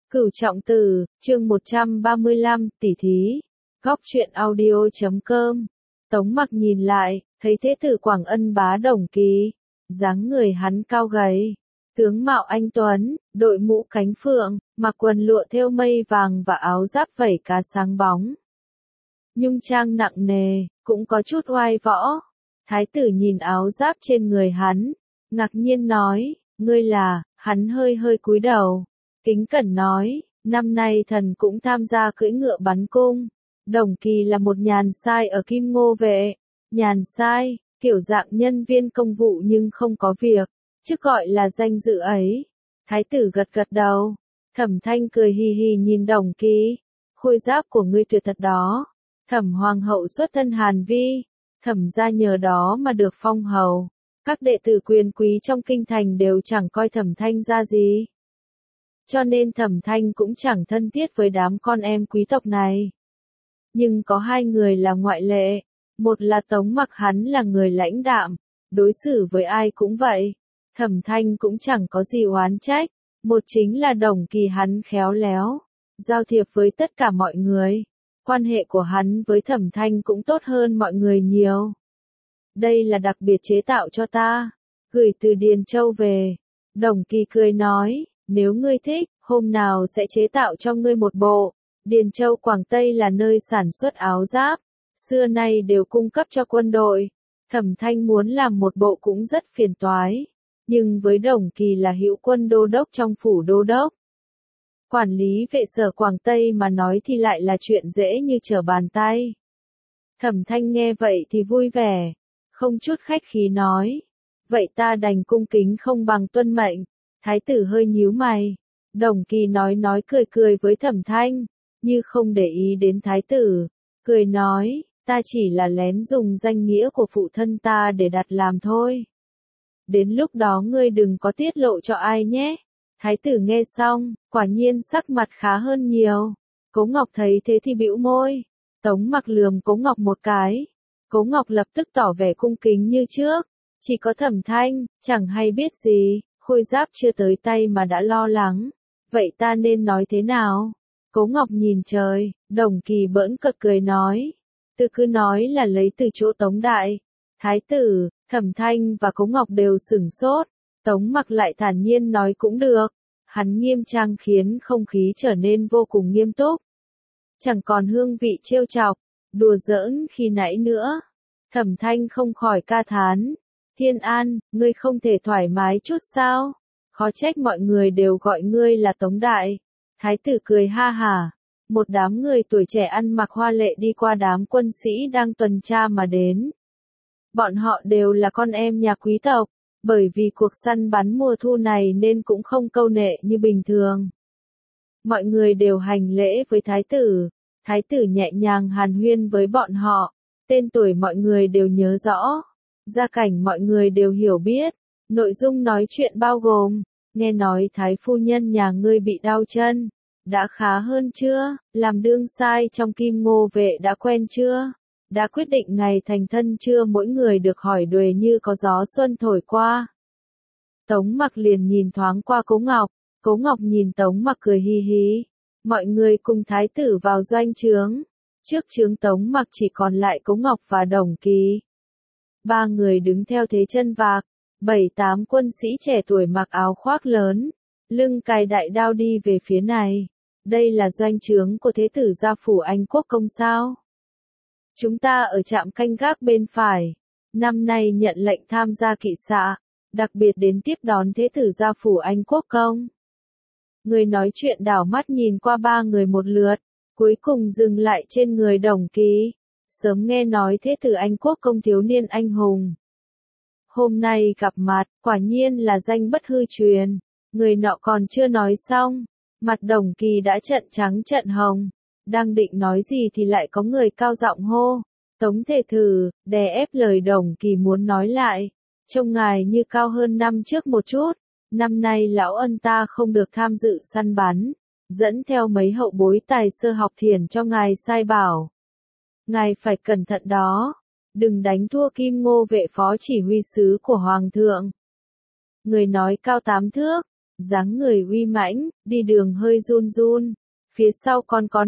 Cửu Trọng Tử, chương 135, tỷ thí. Góc truyện audio.com. Tống Mặc nhìn lại, thấy thế tử Quảng Ân bá Đồng Kỳ. Dáng người hắn cao gầy, tướng mạo anh tuấn, đội mũ cánh phượng, mặc quần lụa thêu mây vàng và áo giáp vảy cá sáng bóng. Nhung trang nặng nề, cũng có chút oai võ. Thái tử nhìn áo giáp trên người hắn, ngạc nhiên nói, ngươi là, hắn hơi hơi cúi đầu. Kính cẩn nói, năm nay thần cũng tham gia cưỡi ngựa bắn cung. Đồng Kỳ là một nhàn sai ở Kim Ngô Vệ. Nhàn sai, kiểu dạng nhân viên công vụ nhưng không có việc, chứ gọi là danh dự ấy. Thái tử gật gật đầu. Thẩm Thanh cười hì hì nhìn Đồng Kỳ. Khôi giáp của ngươi tuyệt thật đó. Thẩm Hoàng hậu xuất thân Hàn Vi. Thẩm gia nhờ đó mà được phong hầu. Các đệ tử quyền quý trong kinh thành đều chẳng coi Thẩm Thanh ra gì. Cho nên Thẩm Thanh cũng chẳng thân thiết với đám con em quý tộc này. Nhưng có hai người là ngoại lệ. Một là Tống Mặc, hắn là người lãnh đạm, đối xử với ai cũng vậy. Thẩm Thanh cũng chẳng có gì oán trách. Một chính là Đồng Kỳ, hắn khéo léo, giao thiệp với tất cả mọi người. Quan hệ của hắn với Thẩm Thanh cũng tốt hơn mọi người nhiều. Đây là đặc biệt chế tạo cho ta, gửi từ Điền Châu về. Đồng Kỳ cười nói, nếu ngươi thích, hôm nào sẽ chế tạo cho ngươi một bộ. Điền Châu Quảng Tây là nơi sản xuất áo giáp, xưa nay đều cung cấp cho quân đội. Thẩm Thanh muốn làm một bộ cũng rất phiền toái, nhưng với Đồng Kỳ là hữu quân đô đốc trong phủ đô đốc, quản lý vệ sở Quảng Tây mà nói thì lại là chuyện dễ như trở bàn tay. Thẩm Thanh nghe vậy thì vui vẻ, không chút khách khí nói, vậy ta đành cung kính không bằng tuân mệnh. Thái tử hơi nhíu mày. Đồng Kỳ nói cười với Thẩm Thanh, như không để ý đến thái tử, cười nói, ta chỉ là lén dùng danh nghĩa của phụ thân ta để đặt làm thôi. Đến lúc đó ngươi đừng có tiết lộ cho ai nhé. Thái tử nghe xong, quả nhiên sắc mặt khá hơn nhiều. Cố Ngọc thấy thế thì bĩu môi. Tống Mặc lườm Cố Ngọc một cái. Cố Ngọc lập tức tỏ vẻ cung kính như trước. Chỉ có Thẩm Thanh, chẳng hay biết gì, khôi giáp chưa tới tay mà đã lo lắng. Vậy ta nên nói thế nào? Cố Ngọc nhìn trời. Đồng Kỳ bỡn cợt cười nói. Cứ nói là lấy từ chỗ Tống Đại. Thái tử, Thẩm Thanh và Cố Ngọc đều sửng sốt. Tống Mặc lại thản nhiên nói cũng được. Hắn nghiêm trang khiến không khí trở nên vô cùng nghiêm túc. Chẳng còn hương vị trêu chọc, đùa giỡn khi nãy nữa. Thẩm Thanh không khỏi ca thán. Thiên An, ngươi không thể thoải mái chút sao? Khó trách mọi người đều gọi ngươi là Tống Đại. Thái tử cười ha hả. Một đám người tuổi trẻ ăn mặc hoa lệ đi qua đám quân sĩ đang tuần tra mà đến. Bọn họ đều là con em nhà quý tộc, bởi vì cuộc săn bắn mùa thu này nên cũng không câu nệ như bình thường. Mọi người đều hành lễ với thái tử. Thái tử nhẹ nhàng hàn huyên với bọn họ. Tên tuổi mọi người đều nhớ rõ. Gia cảnh mọi người đều hiểu biết. Nội dung nói chuyện bao gồm, nghe nói thái phu nhân nhà ngươi bị đau chân. Đã khá hơn chưa? Làm đương sai trong Kim Ngô Vệ đã quen chưa? Đã quyết định ngày thành thân chưa? Mỗi người được hỏi đuề như có gió xuân thổi qua. Tống Mặc liền nhìn thoáng qua Cố Ngọc. Cố Ngọc nhìn Tống Mặc cười hì hì. Mọi người cùng thái tử vào doanh trướng. Trước trướng Tống Mặc chỉ còn lại Cố Ngọc và Đồng Kỳ. Ba người đứng theo thế chân vạc. 7-8 quân sĩ trẻ tuổi mặc áo khoác lớn, lưng cài đại đao đi về phía này. Đây là doanh trướng của thế tử gia phủ Anh Quốc công sao? Chúng ta ở trạm canh gác bên phải. Năm nay nhận lệnh tham gia kỵ xạ, đặc biệt đến tiếp đón thế tử gia phủ Anh Quốc công. Người nói chuyện đảo mắt nhìn qua ba người một lượt, cuối cùng dừng lại trên người Đồng Kỳ. Sớm nghe nói thế tử Anh Quốc công thiếu niên anh hùng. Hôm nay gặp mặt, quả nhiên là danh bất hư truyền. Người nọ còn chưa nói xong, mặt Đồng Kỳ đã trận trắng trận hồng. Đang định nói gì thì lại có người cao giọng hô. Tống thể thử, đè ép lời Đồng Kỳ muốn nói lại. Trông ngài như cao hơn năm trước một chút. Năm nay lão ân ta không được tham dự săn bắn. Dẫn theo mấy hậu bối tài sơ học thiền cho ngài sai bảo. Ngài phải cẩn thận đó. Đừng đánh thua Kim Ngô Vệ phó chỉ huy sứ của Hoàng thượng. Người nói cao 8 thước, dáng người uy mãnh, đi đường hơi run run. Phía sau còn có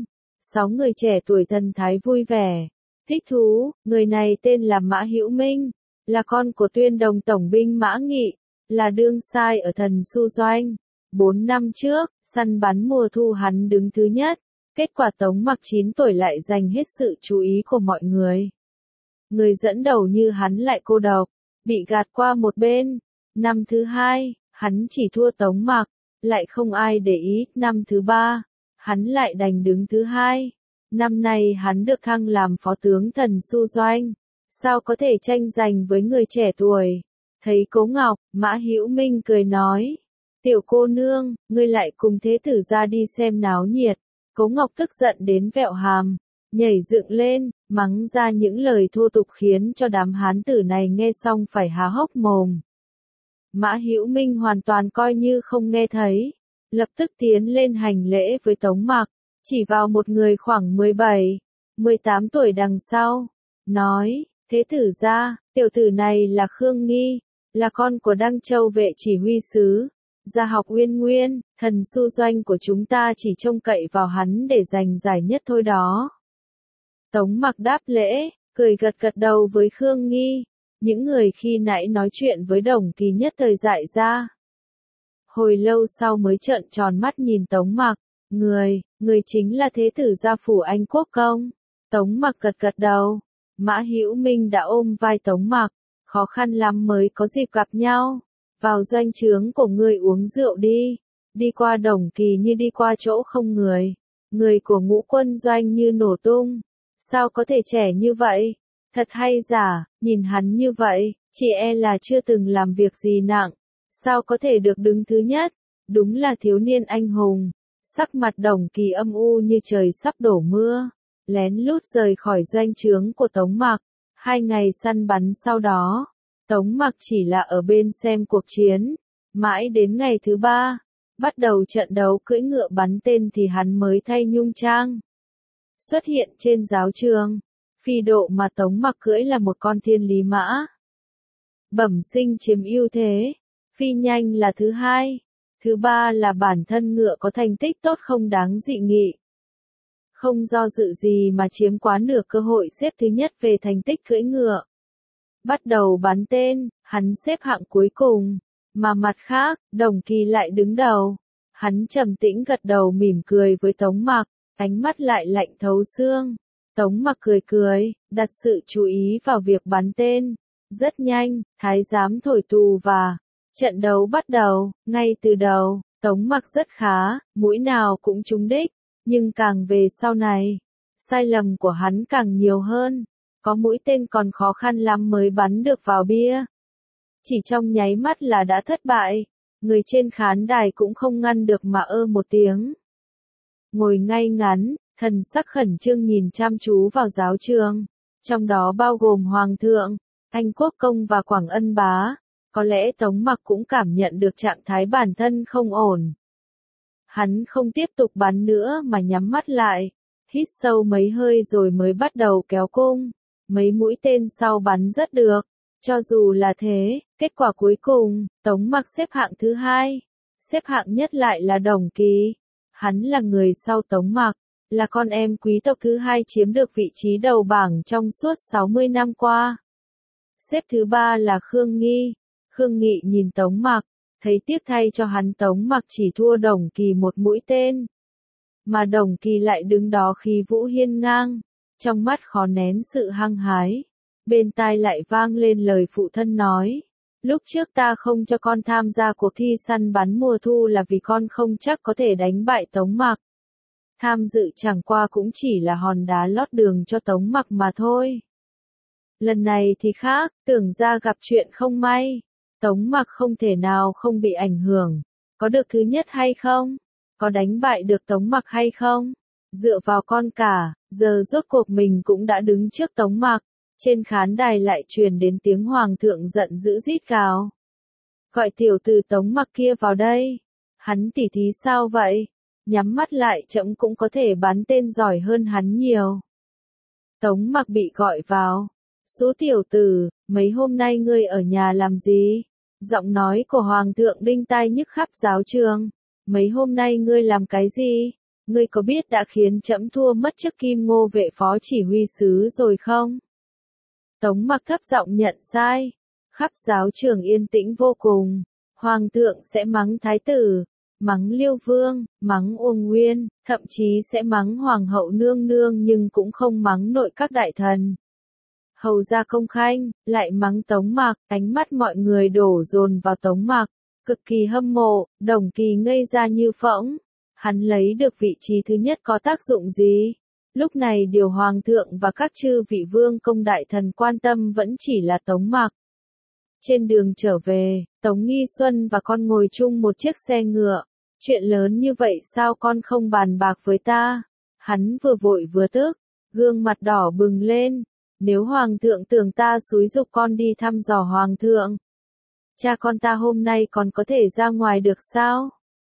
6 người trẻ tuổi thần thái vui vẻ, thích thú. Người này tên là Mã Hữu Minh, là con của Tuyên Đồng tổng binh Mã Nghị, là đương sai ở Thần Xu Doanh. 4 năm trước, săn bắn mùa thu hắn đứng thứ nhất, kết quả Tống Mặc 9 tuổi lại giành hết sự chú ý của mọi người. Người dẫn đầu như hắn lại cô độc, bị gạt qua một bên. Năm thứ hai, hắn chỉ thua Tống Mặc, lại không ai để ý. Năm thứ ba, hắn lại đành đứng thứ hai. Năm nay hắn được thăng làm phó tướng Thần Xu Doanh, sao có thể tranh giành với người trẻ tuổi. Thấy Cố Ngọc, Mã Hữu Minh cười nói, tiểu cô nương, ngươi lại cùng thế tử ra đi xem náo nhiệt. Cố Ngọc tức giận đến vẹo hàm, nhảy dựng lên, mắng ra những lời thô tục khiến cho đám hán tử này nghe xong phải há hốc mồm. Mã Hữu Minh hoàn toàn coi như không nghe thấy, lập tức tiến lên hành lễ với Tống Mặc, chỉ vào một người khoảng 17, 18 tuổi đằng sau, nói, thế tử ra, tiểu tử này là Khương Nghi, là con của Đăng Châu vệ chỉ huy sứ, gia học Uyên Nguyên, Thần Xu Doanh của chúng ta chỉ trông cậy vào hắn để giành giải nhất thôi đó. Tống Mặc đáp lễ, cười gật gật đầu với Khương Nghi. Những người khi nãy nói chuyện với Đồng Kỳ nhất thời dại ra. Hồi lâu sau mới trợn tròn mắt nhìn Tống Mặc, người chính là thế tử gia phủ Anh Quốc công. Tống Mặc gật gật đầu. Mã Hữu Minh đã ôm vai Tống Mặc, khó khăn lắm mới có dịp gặp nhau. Vào doanh trướng của ngươi uống rượu đi. Đi qua Đồng Kỳ như đi qua chỗ không người. Người của Ngũ Quân doanh như nổ tung. Sao có thể trẻ như vậy? Thật hay giả, nhìn hắn như vậy, chỉ e là chưa từng làm việc gì nặng. Sao có thể được đứng thứ nhất? Đúng là thiếu niên anh hùng. Sắc mặt Đồng Kỳ âm u như trời sắp đổ mưa. Lén lút rời khỏi doanh trướng của Tống Mặc. 2 ngày săn bắn sau đó, Tống Mặc chỉ là ở bên xem cuộc chiến. Mãi đến ngày thứ 3, bắt đầu trận đấu cưỡi ngựa bắn tên thì hắn mới thay nhung trang. Xuất hiện trên giáo trường. Phi độ mà Tống Mặc cưỡi là một con thiên lý mã. Bẩm sinh chiếm ưu thế. Phi nhanh là thứ 2. Thứ 3 là bản thân ngựa có thành tích tốt không đáng dị nghị. Không do dự gì mà chiếm quá nửa cơ hội xếp thứ nhất về thành tích cưỡi ngựa. Bắt đầu bắn tên, hắn xếp hạng cuối cùng. Mà mặt khác, Đồng Kỳ lại đứng đầu. Hắn trầm tĩnh gật đầu mỉm cười với Tống Mặc, ánh mắt lại lạnh thấu xương. Tống Mặc cười cười, đặt sự chú ý vào việc bắn tên. Rất nhanh, thái giám thổi tù và trận đấu bắt đầu. Ngay từ đầu, Tống Mặc rất khá, mũi nào cũng trúng đích. Nhưng càng về sau này, sai lầm của hắn càng nhiều hơn. Có mũi tên còn khó khăn lắm mới bắn được vào bia. Chỉ trong nháy mắt là đã thất bại. Người trên khán đài cũng không ngăn được mà một tiếng. Ngồi ngay ngắn, thần sắc khẩn trương nhìn chăm chú vào giáo trường. Trong đó bao gồm Hoàng thượng, Anh Quốc công và Quảng Ân bá. Có lẽ Tống Mặc cũng cảm nhận được trạng thái bản thân không ổn. Hắn không tiếp tục bắn nữa mà nhắm mắt lại, hít sâu mấy hơi rồi mới bắt đầu kéo cung. Mấy mũi tên sau bắn rất được. Cho dù là thế, kết quả cuối cùng, Tống Mặc xếp hạng thứ 2. Xếp hạng nhất lại là Đồng Kỳ. Hắn là người sau Tống Mặc, là con em quý tộc thứ 2 chiếm được vị trí đầu bảng trong suốt 60 năm qua. Xếp thứ 3 là Khương Nghi. Khương Nghị nhìn Tống Mặc, thấy tiếc thay cho hắn. Tống Mặc chỉ thua Đồng Kỳ một mũi tên. Mà Đồng Kỳ lại đứng đó khí vũ hiên ngang, trong mắt khó nén sự hăng hái. Bên tai lại vang lên lời phụ thân nói, lúc trước ta không cho con tham gia cuộc thi săn bắn mùa thu là vì con không chắc có thể đánh bại Tống Mặc. Tham dự chẳng qua cũng chỉ là hòn đá lót đường cho Tống Mặc mà thôi. Lần này thì khác, tưởng ra gặp chuyện không may. Tống Mặc không thể nào không bị ảnh hưởng. Có được thứ nhất hay không? Có đánh bại được Tống Mặc hay không? Dựa vào con cả, giờ rốt cuộc mình cũng đã đứng trước Tống Mặc. Trên khán đài lại truyền đến tiếng Hoàng thượng giận dữ rít gào. Gọi tiểu tử Tống Mặc kia vào đây. Hắn tỉ thí sao vậy? Nhắm mắt lại trẫm cũng có thể bắn tên giỏi hơn hắn nhiều. Tống Mặc bị gọi vào. Số tiểu tử, mấy hôm nay ngươi ở nhà làm gì? Giọng nói của Hoàng thượng đinh tai nhức khắp giáo trường. Mấy hôm nay ngươi làm cái gì? Ngươi có biết đã khiến trẫm thua mất chức Kim Ngô vệ phó chỉ huy sứ rồi không? Tống Mặc thấp giọng nhận sai. Khắp giáo trường yên tĩnh vô cùng. Hoàng thượng sẽ mắng thái tử, mắng Liêu Vương, mắng Uông Nguyên, thậm chí sẽ mắng Hoàng hậu nương nương nhưng cũng không mắng nội các đại thần. Hầu ra công khanh, lại mắng Tống Mặc, ánh mắt mọi người đổ dồn vào Tống Mặc, cực kỳ hâm mộ, Đồng Kỳ ngây ra như phỗng. Hắn lấy được vị trí thứ nhất có tác dụng gì? Lúc này điều Hoàng thượng và các chư vị vương công đại thần quan tâm vẫn chỉ là Tống Mặc. Trên đường trở về, Tống Nghi Xuân và con ngồi chung một chiếc xe ngựa. Chuyện lớn như vậy sao con không bàn bạc với ta? Hắn vừa vội vừa tức, gương mặt đỏ bừng lên. Nếu Hoàng thượng tưởng ta xúi giục con đi thăm dò Hoàng thượng, cha con ta hôm nay còn có thể ra ngoài được sao?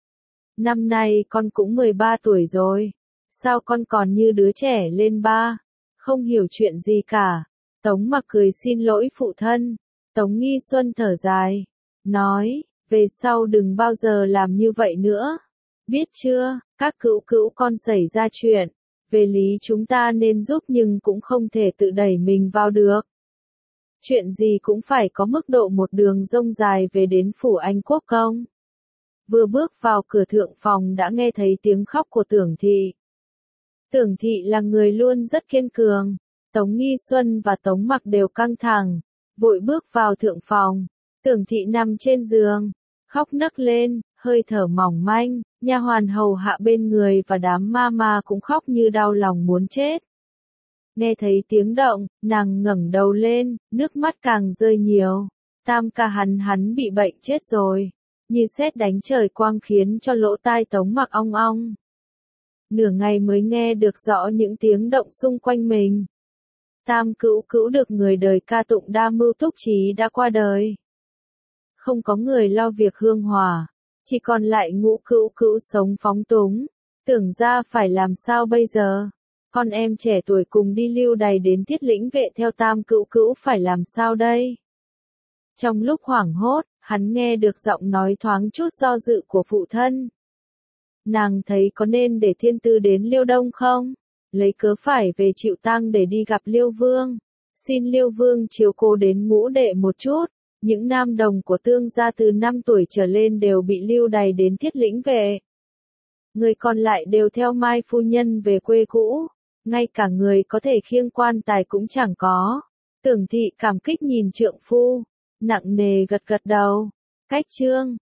Năm nay con cũng 13 tuổi rồi. Sao con còn như đứa trẻ lên ba? Không hiểu chuyện gì cả. Tống Mặc cười xin lỗi phụ thân. Tống Nghi Xuân thở dài, nói, về sau đừng bao giờ làm như vậy nữa. Biết chưa, các cữu cữu con xảy ra chuyện. Về lý chúng ta nên giúp nhưng cũng không thể tự đẩy mình vào được. Chuyện gì cũng phải có mức độ một đường rông dài về đến phủ Anh Quốc công. Vừa bước vào cửa thượng phòng đã nghe thấy tiếng khóc của Tưởng Thị. Tưởng Thị là người luôn rất kiên cường. Tống Nghi Xuân và Tống Mặc đều căng thẳng, vội bước vào thượng phòng. Tưởng Thị nằm trên giường, khóc nấc lên, hơi thở mỏng manh, nha hoàn hầu hạ bên người và đám ma ma cũng khóc như đau lòng muốn chết. Nghe thấy tiếng động, nàng ngẩng đầu lên, nước mắt càng rơi nhiều. Tam ca hắn bị bệnh chết rồi. Như sét đánh trời quang khiến cho lỗ tai Tống Mặc ong ong. Nửa ngày mới nghe được rõ những tiếng động xung quanh mình. Tam cữu cữu được người đời ca tụng đa mưu túc trí đã qua đời. Không có người lo việc hương hỏa, chỉ còn lại Ngũ cữu cữu sống phóng túng. Tưởng ra phải làm sao bây giờ? Con em trẻ tuổi cùng đi lưu đày đến Thiết Lĩnh Vệ theo Tam cữu cữu phải làm sao đây? Trong lúc hoảng hốt, hắn nghe được giọng nói thoáng chút do dự của phụ thân. Nàng thấy có nên để Thiên Tư đến Liêu Đông không? Lấy cớ phải về chịu tang để đi gặp Liêu Vương. Xin Liêu Vương chiếu cố đến Ngũ đệ một chút. Những nam đồng của Tương gia từ 5 tuổi trở lên đều bị lưu đày đến Thiết Lĩnh Vệ. Người còn lại đều theo Mai phu nhân về quê cũ. Ngay cả người có thể khiêng quan tài cũng chẳng có. Tưởng Thị cảm kích nhìn trượng phu, nặng nề gật gật đầu. Cách chương